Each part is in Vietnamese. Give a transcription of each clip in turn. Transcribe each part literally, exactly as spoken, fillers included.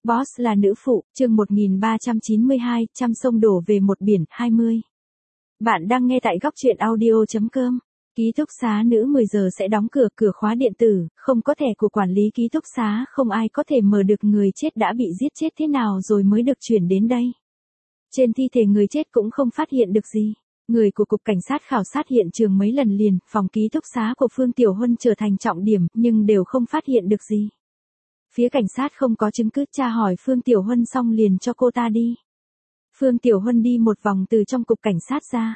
Boss là nữ phụ, chương một nghìn ba trăm chín mươi hai, trăm sông đổ về một biển, hai mươi. Bạn đang nghe tại góc truyện audio.com. Ký túc xá nữ mười giờ sẽ đóng cửa, cửa khóa điện tử, không có thẻ của quản lý ký túc xá, không ai có thể mở được người chết đã bị giết chết thế nào rồi mới được chuyển đến đây. Trên thi thể người chết cũng không phát hiện được gì. Người của Cục Cảnh sát khảo sát hiện trường mấy lần liền, phòng ký túc xá của Phương Tiểu Huân trở thành trọng điểm, nhưng đều không phát hiện được gì. Phía cảnh sát không có chứng cứ, tra hỏi Phương Tiểu Huân xong liền cho cô ta đi. Phương Tiểu Huân đi một vòng từ trong Cục Cảnh sát ra.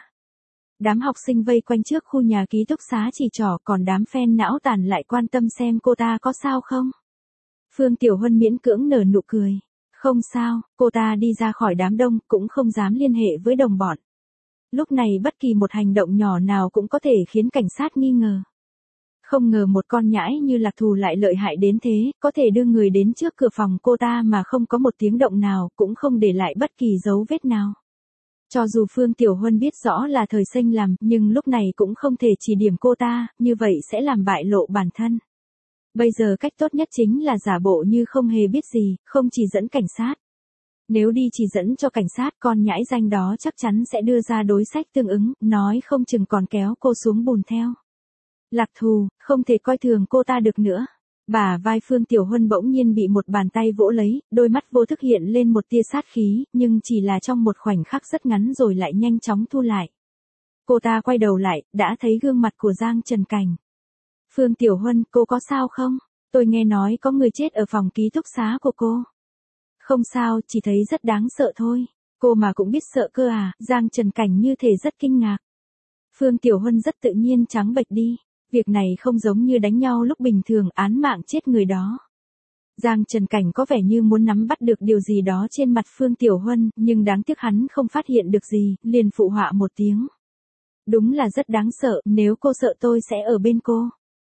Đám học sinh vây quanh trước khu nhà ký túc xá chỉ trỏ, còn đám fan não tàn lại quan tâm xem cô ta có sao không. Phương Tiểu Huân miễn cưỡng nở nụ cười. Không sao, cô ta đi ra khỏi đám đông, cũng không dám liên hệ với đồng bọn. Lúc này bất kỳ một hành động nhỏ nào cũng có thể khiến cảnh sát nghi ngờ. Không ngờ một con nhãi như Lạc Thù lại lợi hại đến thế, có thể đưa người đến trước cửa phòng cô ta mà không có một tiếng động nào, cũng không để lại bất kỳ dấu vết nào. Cho dù Phương Tiểu Huân biết rõ là Thời Sinh làm, nhưng lúc này cũng không thể chỉ điểm cô ta, như vậy sẽ làm bại lộ bản thân. Bây giờ cách tốt nhất chính là giả bộ như không hề biết gì, không chỉ dẫn cảnh sát. Nếu đi chỉ dẫn cho cảnh sát, con nhãi danh đó chắc chắn sẽ đưa ra đối sách tương ứng, nói không chừng còn kéo cô xuống bùn theo. Lạc Thù, không thể coi thường cô ta được nữa. Bả vai Phương Tiểu Huân bỗng nhiên bị một bàn tay vỗ lấy, đôi mắt vô thức hiện lên một tia sát khí, nhưng chỉ là trong một khoảnh khắc rất ngắn rồi lại nhanh chóng thu lại. Cô ta quay đầu lại, đã thấy gương mặt của Giang Trần Cảnh. Phương Tiểu Huân, cô có sao không? Tôi nghe nói có người chết ở phòng ký túc xá của cô. Không sao, chỉ thấy rất đáng sợ thôi. Cô mà cũng biết sợ cơ à? Giang Trần Cảnh như thể rất kinh ngạc. Phương Tiểu Huân rất tự nhiên trắng bệch đi. Việc này không giống như đánh nhau lúc bình thường, án mạng chết người đó. Giang Trần Cảnh có vẻ như muốn nắm bắt được điều gì đó trên mặt Phương Tiểu Huân, nhưng đáng tiếc hắn không phát hiện được gì, liền phụ họa một tiếng. Đúng là rất đáng sợ, nếu cô sợ tôi sẽ ở bên cô.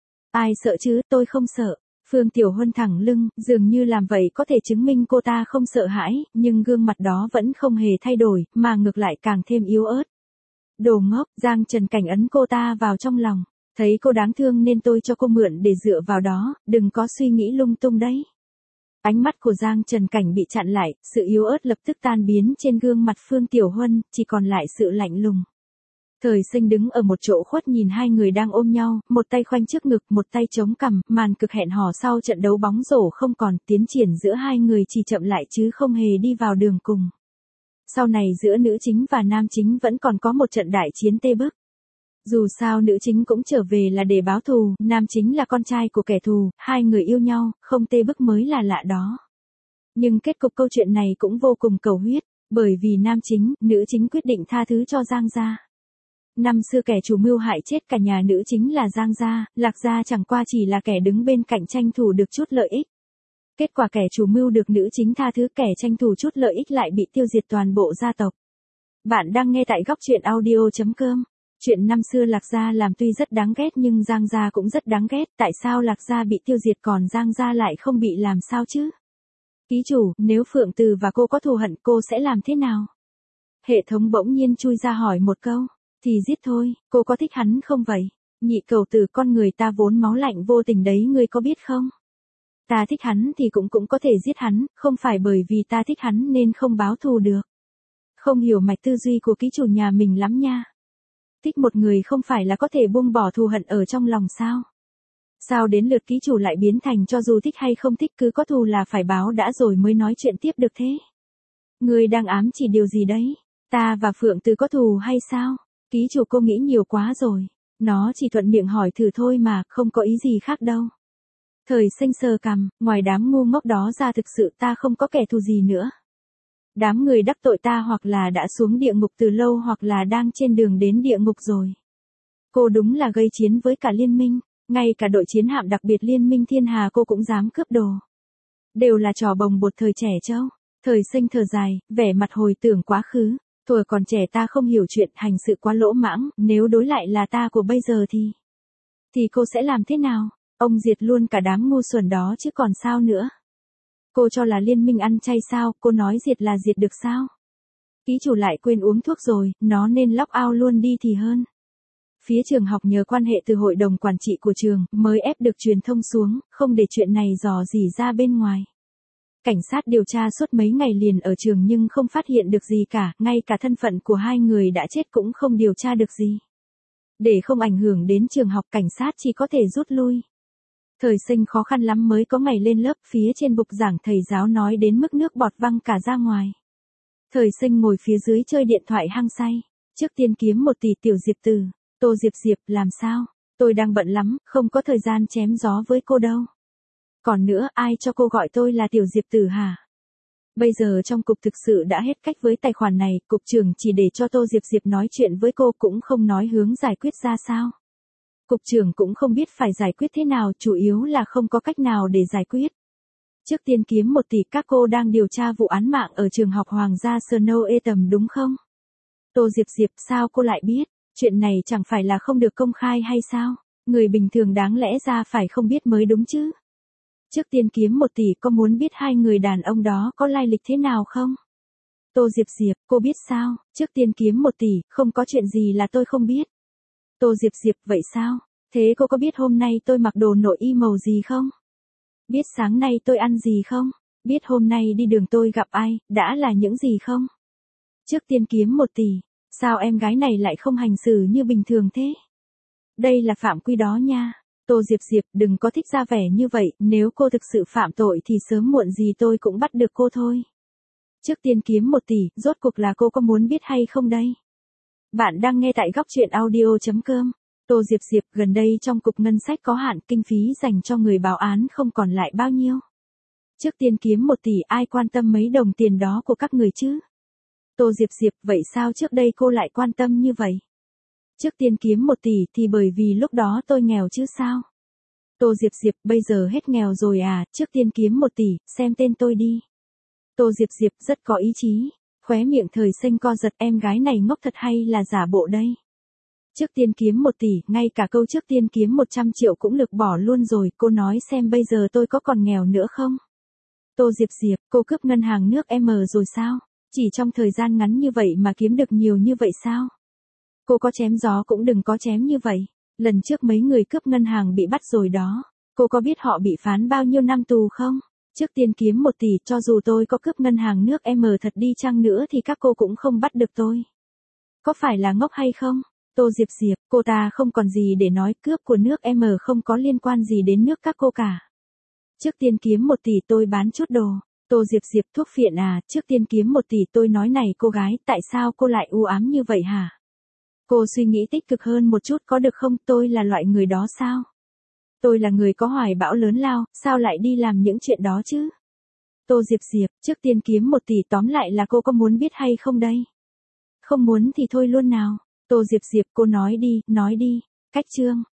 Ai sợ chứ, tôi không sợ. Phương Tiểu Huân thẳng lưng, dường như làm vậy có thể chứng minh cô ta không sợ hãi, nhưng gương mặt đó vẫn không hề thay đổi, mà ngược lại càng thêm yếu ớt. Đồ ngốc, Giang Trần Cảnh ấn cô ta vào trong lòng. Thấy cô đáng thương nên tôi cho cô mượn để dựa vào đó, đừng có suy nghĩ lung tung đấy. Ánh mắt của Giang Trần Cảnh bị chặn lại, sự yếu ớt lập tức tan biến trên gương mặt Phương Tiểu Huân, chỉ còn lại sự lạnh lùng. Thời Sinh đứng ở một chỗ khuất nhìn hai người đang ôm nhau, một tay khoanh trước ngực, một tay chống cằm, màn cực hẹn hò sau trận đấu bóng rổ không còn, tiến triển giữa hai người chỉ chậm lại chứ không hề đi vào đường cùng. Sau này giữa nữ chính và nam chính vẫn còn có một trận đại chiến tê bức. Dù sao nữ chính cũng trở về là để báo thù, nam chính là con trai của kẻ thù, hai người yêu nhau, không tê bức mới là lạ đó. Nhưng kết cục câu chuyện này cũng vô cùng cầu huyết, bởi vì nam chính, nữ chính quyết định tha thứ cho Giang gia. Năm xưa kẻ chủ mưu hại chết cả nhà nữ chính là Giang gia, Lạc gia chẳng qua chỉ là kẻ đứng bên cạnh tranh thủ được chút lợi ích. Kết quả kẻ chủ mưu được nữ chính tha thứ, kẻ tranh thủ chút lợi ích lại bị tiêu diệt toàn bộ gia tộc. Bạn đang nghe tại góc truyện audio.com. Chuyện năm xưa Lạc gia làm tuy rất đáng ghét nhưng Giang gia cũng rất đáng ghét, tại sao Lạc gia bị tiêu diệt còn Giang gia lại không bị làm sao chứ? Ký chủ, nếu Phượng Từ và cô có thù hận cô sẽ làm thế nào? Hệ thống bỗng nhiên chui ra hỏi một câu. Thì giết thôi, cô có thích hắn không vậy? Nhị cầu tử, con người ta vốn máu lạnh vô tình đấy, ngươi có biết không? Ta thích hắn thì cũng cũng có thể giết hắn, không phải bởi vì ta thích hắn nên không báo thù được. Không hiểu mạch tư duy của ký chủ nhà mình lắm nha. Thích một người không phải là có thể buông bỏ thù hận ở trong lòng sao? Sao đến lượt ký chủ lại biến thành cho dù thích hay không thích cứ có thù là phải báo đã rồi mới nói chuyện tiếp được thế? Ngươi đang ám chỉ điều gì đấy? Ta và Phượng Từ có thù hay sao? Ký chủ cô nghĩ nhiều quá rồi. Nó chỉ thuận miệng hỏi thử thôi mà, không có ý gì khác đâu. Thời Sinh sờ cằm, ngoài đám ngu ngốc đó ra thực sự ta không có kẻ thù gì nữa. Đám người đắc tội ta hoặc là đã xuống địa ngục từ lâu hoặc là đang trên đường đến địa ngục rồi. Cô đúng là gây chiến với cả liên minh, ngay cả đội chiến hạm đặc biệt liên minh thiên hà cô cũng dám cướp đồ. Đều là trò bồng bột thời trẻ trâu. Thời Sinh thở dài, vẻ mặt hồi tưởng quá khứ. Tuổi còn trẻ ta không hiểu chuyện, hành sự quá lỗ mãng, nếu đối lại là ta của bây giờ thì... Thì cô sẽ làm thế nào? Ông diệt luôn cả đám ngu xuẩn đó chứ còn sao nữa? Cô cho là liên minh ăn chay sao, cô nói diệt là diệt được sao? Ký chủ lại quên uống thuốc rồi, nó nên lock out luôn đi thì hơn. Phía trường học nhờ quan hệ từ hội đồng quản trị của trường, mới ép được truyền thông xuống, không để chuyện này dò dỉ ra bên ngoài. Cảnh sát điều tra suốt mấy ngày liền ở trường nhưng không phát hiện được gì cả, ngay cả thân phận của hai người đã chết cũng không điều tra được gì. Để không ảnh hưởng đến trường học, cảnh sát chỉ có thể rút lui. Thời sinh khó khăn lắm mới có ngày lên lớp, phía trên bục giảng thầy giáo nói đến mức nước bọt văng cả ra ngoài. Thời sinh ngồi phía dưới chơi điện thoại hăng say. Trước tiên kiếm một tỷ. Tiểu Diệp Từ. Tô Diệp Diệp, làm sao? Tôi đang bận lắm, không có thời gian chém gió với cô đâu. Còn nữa, ai cho cô gọi tôi là Tiểu Diệp Từ hả? Bây giờ trong cục thực sự đã hết cách với tài khoản này, cục trưởng chỉ để cho Tô Diệp Diệp nói chuyện với cô, cũng không nói hướng giải quyết ra sao. Cục trưởng cũng không biết phải giải quyết thế nào, chủ yếu là không có cách nào để giải quyết. Trước tiên kiếm một tỷ. Các cô đang điều tra vụ án mạng ở trường học Hoàng gia Snow Etam đúng không? Tô Diệp Diệp, sao cô lại biết? Chuyện này chẳng phải là không được công khai hay sao? Người bình thường đáng lẽ ra phải không biết mới đúng chứ? Trước tiên kiếm một tỷ. Có muốn biết hai người đàn ông đó có lai lịch thế nào không? Tô Diệp Diệp, cô biết sao? Trước tiên kiếm một tỷ, không có chuyện gì là tôi không biết. Tô Diệp Diệp, vậy sao? Thế cô có biết hôm nay tôi mặc đồ nội y màu gì không? Biết sáng nay tôi ăn gì không? Biết hôm nay đi đường tôi gặp ai, đã là những gì không? Trước tiên kiếm một tỷ. Sao em gái này lại không hành xử như bình thường thế? Đây là phạm quy đó nha. Tô Diệp Diệp, đừng có thích ra vẻ như vậy, nếu cô thực sự phạm tội thì sớm muộn gì tôi cũng bắt được cô thôi. Trước tiên kiếm một tỷ, rốt cuộc là cô có muốn biết hay không đây? Bạn đang nghe tại góc truyện audio.com. Tô Diệp Diệp, gần đây trong cục ngân sách có hạn, kinh phí dành cho người báo án không còn lại bao nhiêu. Trước tiên kiếm một tỷ, ai quan tâm mấy đồng tiền đó của các người chứ? Tô Diệp Diệp, vậy sao trước đây cô lại quan tâm như vậy? Trước tiên kiếm một tỷ thì bởi vì lúc đó tôi nghèo chứ sao? Tô Diệp Diệp, bây giờ hết nghèo rồi à, trước tiên kiếm một tỷ, xem tên tôi đi. Tô Diệp Diệp rất có ý chí, khóe miệng thời sinh co giật, em gái này ngốc thật hay là giả bộ đây? Trước tiên kiếm một tỷ, ngay cả câu trước tiên kiếm một trăm triệu cũng lược bỏ luôn rồi, cô nói xem bây giờ tôi có còn nghèo nữa không? Tô Diệp Diệp, cô cướp ngân hàng nước M rồi sao? Chỉ trong thời gian ngắn như vậy mà kiếm được nhiều như vậy sao? Cô có chém gió cũng đừng có chém như vậy. Lần trước mấy người cướp ngân hàng bị bắt rồi đó. Cô có biết họ bị phán bao nhiêu năm tù không? Trước tiên kiếm một tỷ, cho dù tôi có cướp ngân hàng nước M thật đi chăng nữa thì các cô cũng không bắt được tôi. Có phải là ngốc hay không? Tô Diệp Diệp, cô ta không còn gì để nói, cướp của nước M không có liên quan gì đến nước các cô cả. Trước tiên kiếm một tỷ tôi bán chút đồ. Tô Diệp Diệp, thuốc phiện à, trước tiên kiếm một tỷ tôi nói này cô gái, tại sao cô lại u ám như vậy hả? Cô suy nghĩ tích cực hơn một chút có được không, tôi là loại người đó sao? Tôi là người có hoài bão lớn lao, sao lại đi làm những chuyện đó chứ? Tô Diệp Diệp, trước tiên kiếm một tỷ tóm lại là cô có muốn biết hay không đây? Không muốn thì thôi luôn nào. Tô Diệp Diệp, cô nói đi, nói đi. Cách chương.